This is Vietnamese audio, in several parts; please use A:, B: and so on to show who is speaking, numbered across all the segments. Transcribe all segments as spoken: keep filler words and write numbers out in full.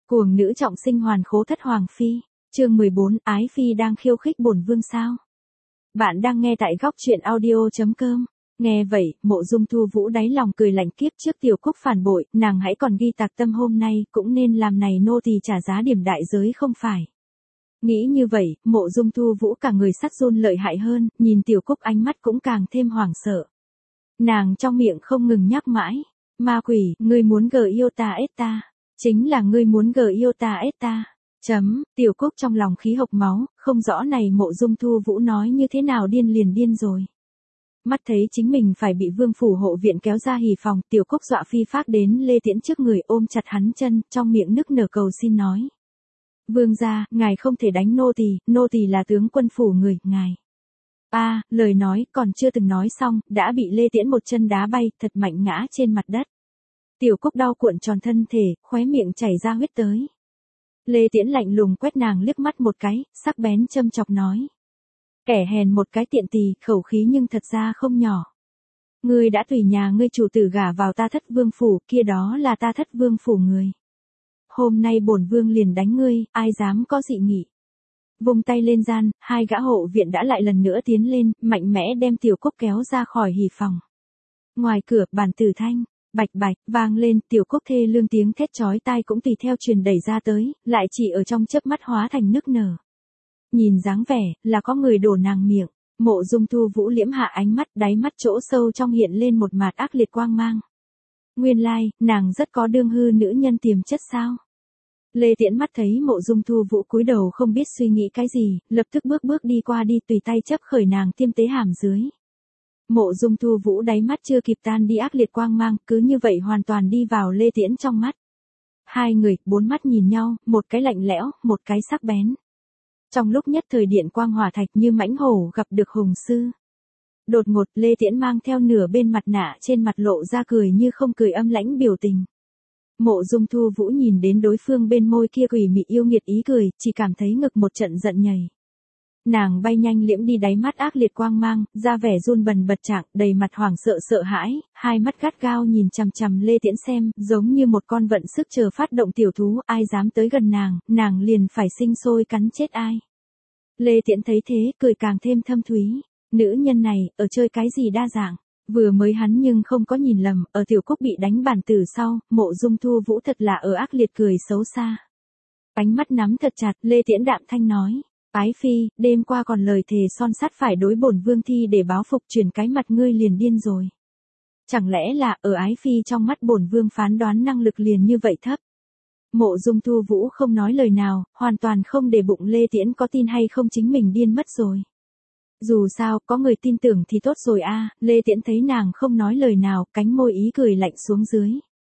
A: Cuồng nữ trọng sinh hoàn khố thất hoàng phi, chương mười bốn, ái phi đang khiêu khích bổn vương sao? Bạn đang nghe tại góc truyện audio.com. Nghe vậy, Mộ Dung Thu Vũ đáy lòng cười lạnh, kiếp trước Tiểu Cúc phản bội, nàng hãy còn ghi tạc tâm, hôm nay cũng nên làm này nô tỳ trả giá điểm đại giới không phải. Nghĩ như vậy, Mộ Dung Thu Vũ cả người sắt run lợi hại hơn, nhìn Tiểu Cúc ánh mắt cũng càng thêm hoảng sợ. Nàng trong miệng không ngừng nhắc mãi, ma quỷ, ngươi muốn gờ yêu ta ết ta. Chính là ngươi muốn gờ yêu ta ết ta. Chấm, Tiểu Cúc trong lòng khí hộc máu, không rõ này Mộ Dung Thu Vũ nói như thế nào điên liền điên rồi. Mắt thấy chính mình phải bị Vương phủ hộ viện kéo ra hỉ phòng, Tiểu Cúc dọa phi phác đến Lê Tiễn trước người ôm chặt hắn chân, trong miệng nức nở cầu xin nói. Vương gia, ngài không thể đánh nô tỳ, nô tỳ là tướng quân phủ người, ngài. A, à, lời nói còn chưa từng nói xong, đã bị Lê Tiễn một chân đá bay, thật mạnh ngã trên mặt đất. Tiểu Cúc đau cuộn tròn thân thể, khóe miệng chảy ra huyết tới. Lê Tiễn lạnh lùng quét nàng liếc mắt một cái, sắc bén châm chọc nói. Kẻ hèn một cái tiện tỳ, khẩu khí nhưng thật ra không nhỏ. Ngươi đã tùy nhà ngươi chủ tử gả vào ta Thất Vương phủ, kia đó là ta Thất Vương phủ người. Hôm nay bổn vương liền đánh ngươi, ai dám có dị nghị. Vung tay lên gian, hai gã hộ viện đã lại lần nữa tiến lên, mạnh mẽ đem Tiểu Cúc kéo ra khỏi hỉ phòng. Ngoài cửa, bàn tử thanh, bạch bạch, vang lên, Tiểu Cúc thê lương tiếng thét chói tai cũng tùy theo truyền đẩy ra tới, lại chỉ ở trong chớp mắt hóa thành nức nở. Nhìn dáng vẻ, là có người đổ nàng miệng, Mộ Dung Thu Vũ liễm hạ ánh mắt, đáy mắt chỗ sâu trong hiện lên một mạt ác liệt quang mang. Nguyên lai, like, nàng rất có đương hư nữ nhân tiềm chất sao? Lê Tiễn mắt thấy Mộ Dung Thu Vũ cúi đầu không biết suy nghĩ cái gì, lập tức bước bước đi qua đi tùy tay chấp khởi nàng tiêm tế hàm dưới. Mộ Dung Thu Vũ đáy mắt chưa kịp tan đi ác liệt quang mang, cứ như vậy hoàn toàn đi vào Lê Tiễn trong mắt. Hai người, bốn mắt nhìn nhau, một cái lạnh lẽo, một cái sắc bén. Trong lúc nhất thời điện quang hỏa thạch như mãnh hổ gặp được hùng sư. Đột ngột Lê Tiễn mang theo nửa bên mặt nạ trên mặt lộ ra cười như không cười âm lãnh biểu tình. Mộ Dung Thu Vũ nhìn đến đối phương bên môi kia quỷ mị yêu nghiệt ý cười, chỉ cảm thấy ngực một trận giận nhảy. Nàng bay nhanh liễm đi đáy mắt ác liệt quang mang, ra vẻ run bần bật trạng, đầy mặt hoảng sợ sợ hãi, hai mắt gắt gao nhìn chằm chằm Lê Tiễn xem, giống như một con vận sức chờ phát động tiểu thú, ai dám tới gần nàng, nàng liền phải sinh sôi cắn chết ai. Lê Tiễn thấy thế, cười càng thêm thâm thúy, nữ nhân này, ở chơi cái gì đa dạng. Vừa mới hắn nhưng không có nhìn lầm, ở Tiểu Cúc bị đánh bản tử sau, Mộ Dung Thu Vũ thật là ở ác liệt cười xấu xa. Ánh mắt nắm thật chặt, Lê Tiễn đạm thanh nói. Ái phi, đêm qua còn lời thề son sắt phải đối bổn vương thi để báo phục, chuyển cái mặt ngươi liền điên rồi. Chẳng lẽ là ở ái phi trong mắt bổn vương phán đoán năng lực liền như vậy thấp. Mộ Dung Thu Vũ không nói lời nào, hoàn toàn không để bụng Lê Tiễn có tin hay không chính mình điên mất rồi. Dù sao, có người tin tưởng thì tốt rồi a. Lê Tiễn thấy nàng không nói lời nào, cánh môi ý cười lạnh xuống dưới.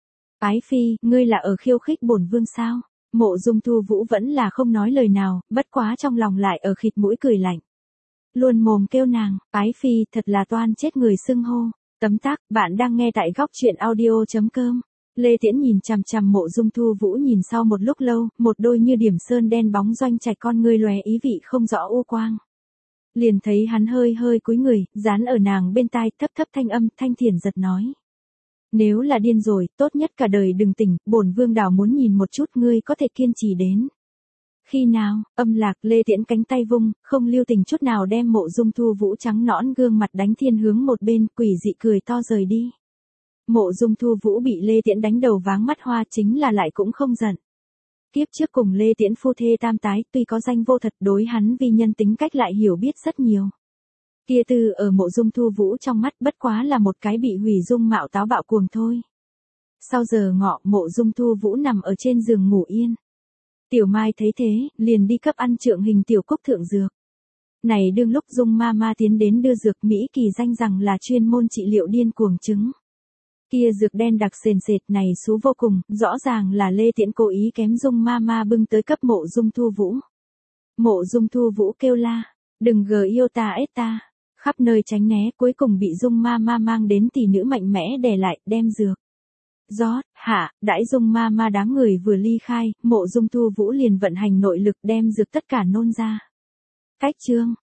A: Ái phi, ngươi là ở khiêu khích bổn vương sao? Mộ Dung Thu Vũ vẫn là không nói lời nào, bất quá trong lòng lại ở khịt mũi cười lạnh. Luôn mồm kêu nàng, ái phi, thật là toan chết người xưng hô. Tấm tắc, bạn đang nghe tại góc truyện audio.com. Lê Tiễn nhìn chằm chằm Mộ Dung Thu Vũ nhìn sau một lúc lâu, một đôi như điểm sơn đen bóng doanh trạch con ngươi lóe ý vị không rõ u quang. Liền thấy hắn hơi hơi cúi người, dán ở nàng bên tai, thấp thấp thanh âm, thanh thiền giật nói. Nếu là điên rồi, tốt nhất cả đời đừng tỉnh, bổn vương đảo muốn nhìn một chút ngươi có thể kiên trì đến. Khi nào, âm lạc, Lê Tiễn cánh tay vung, không lưu tình chút nào đem Mộ Dung Thu Vũ trắng nõn gương mặt đánh thiên hướng một bên, quỷ dị cười to rời đi. Mộ Dung Thu Vũ bị Lê Tiễn đánh đầu váng mắt hoa, chính là lại cũng không giận. Kiếp trước cùng Lê Tiễn phu thê tam tái, tuy có danh vô thật, đối hắn vi nhân tính cách lại hiểu biết rất nhiều. Kia tư ở Mộ Dung Thu Vũ trong mắt bất quá là một cái bị hủy dung mạo táo bạo cuồng thôi. Sau giờ ngọ, Mộ Dung Thu Vũ nằm ở trên giường ngủ yên. Tiểu Mai thấy thế, liền đi cấp ăn trượng hình Tiểu Cúc thượng dược. Này đương lúc Dung ma ma tiến đến đưa dược, Mỹ kỳ danh rằng là chuyên môn trị liệu điên cuồng chứng. Kia dược đen đặc sền sệt này xú vô cùng, rõ ràng là Lê Tiễn cố ý kém Dung ma ma bưng tới cấp Mộ Dung Thu Vũ. Mộ Dung Thu Vũ kêu la, đừng gờ yêu ta ết ta, khắp nơi tránh né, cuối cùng bị Dung ma ma mang đến tỷ nữ mạnh mẽ đè lại, đem dược. Rót, hạ, đãi Dung ma ma đám người vừa ly khai, Mộ Dung Thu Vũ liền vận hành nội lực đem dược tất cả nôn ra. Cách chương.